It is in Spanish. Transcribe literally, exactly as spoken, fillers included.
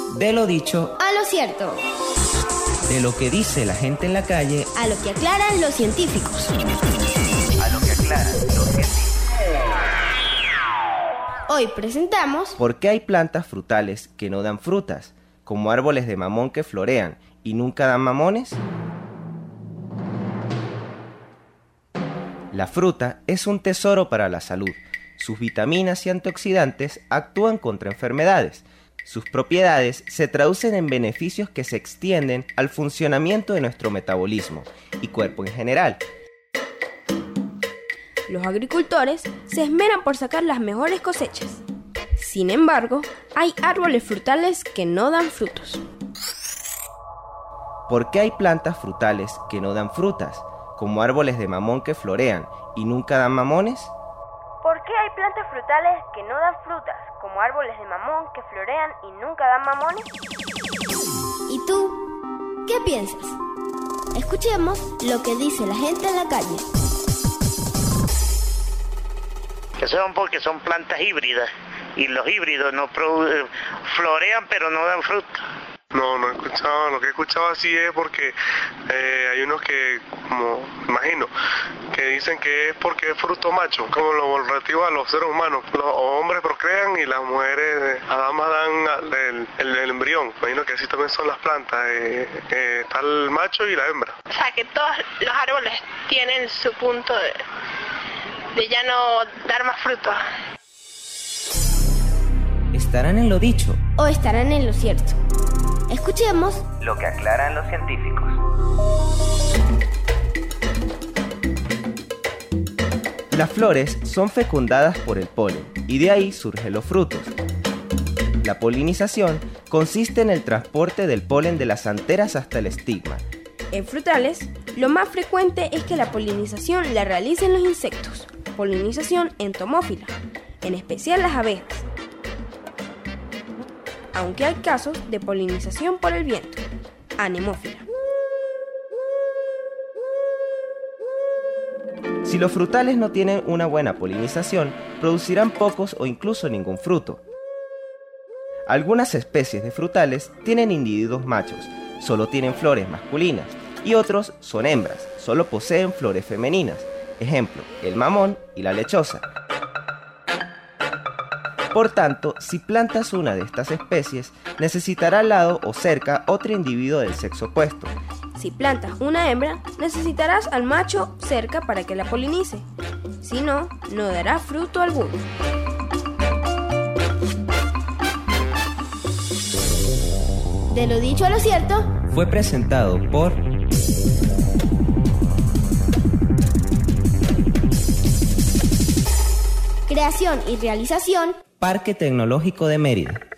De lo dicho a lo cierto. De lo que dice la gente en la calle a lo que aclaran los científicos. A lo que aclaran los científicos. Hoy presentamos ¿Por qué hay plantas frutales que no dan frutas? Como árboles de mamón que florean y nunca dan mamones. La fruta es un tesoro para la salud. Sus vitaminas y antioxidantes actúan contra enfermedades. Sus propiedades se traducen en beneficios que se extienden al funcionamiento de nuestro metabolismo y cuerpo en general. Los agricultores se esmeran por sacar las mejores cosechas. Sin embargo, hay árboles frutales que no dan frutos. ¿Por qué hay plantas frutales que no dan frutas? Como árboles de mamón que florean y nunca dan mamones. ¿Por qué hay plantas frutales que no dan frutas, como árboles de mamón que florean y nunca dan mamones? ¿Y tú? ¿Qué piensas? Escuchemos lo que dice la gente en la calle. Que son porque son plantas híbridas y los híbridos no produ- florean pero no dan fruta. No, no he escuchado, lo que he escuchado así es porque eh, hay unos que, como imagino, que dicen que es porque es fruto macho, como lo relativo a los seres humanos. Los hombres procrean y las mujeres, las damas dan el, el, el embrión. Imagino que así también son las plantas, eh, eh, está el macho y la hembra. O sea, que todos los árboles tienen su punto de, de ya no dar más frutos. ¿Estarán en lo dicho o estarán en lo cierto? Escuchemos lo que aclaran los científicos. Las flores son fecundadas por el polen y de ahí surgen los frutos. La polinización consiste en el transporte del polen de las anteras hasta el estigma. En frutales, lo más frecuente es que la polinización la realicen los insectos, polinización entomófila, en especial las abejas. Aunque hay casos de polinización por el viento, anemófila. Si los frutales no tienen una buena polinización, producirán pocos o incluso ningún fruto. Algunas especies de frutales tienen individuos machos, solo tienen flores masculinas, y otros son hembras, solo poseen flores femeninas. Ejemplo, el mamón y la lechosa. Por tanto, si plantas una de estas especies, necesitará al lado o cerca otro individuo del sexo opuesto. Si plantas una hembra, necesitarás al macho cerca para que la polinice. Si no, no dará fruto alguno. De lo dicho a lo cierto, fue presentado por Creación y realización, Parque Tecnológico de Mérida.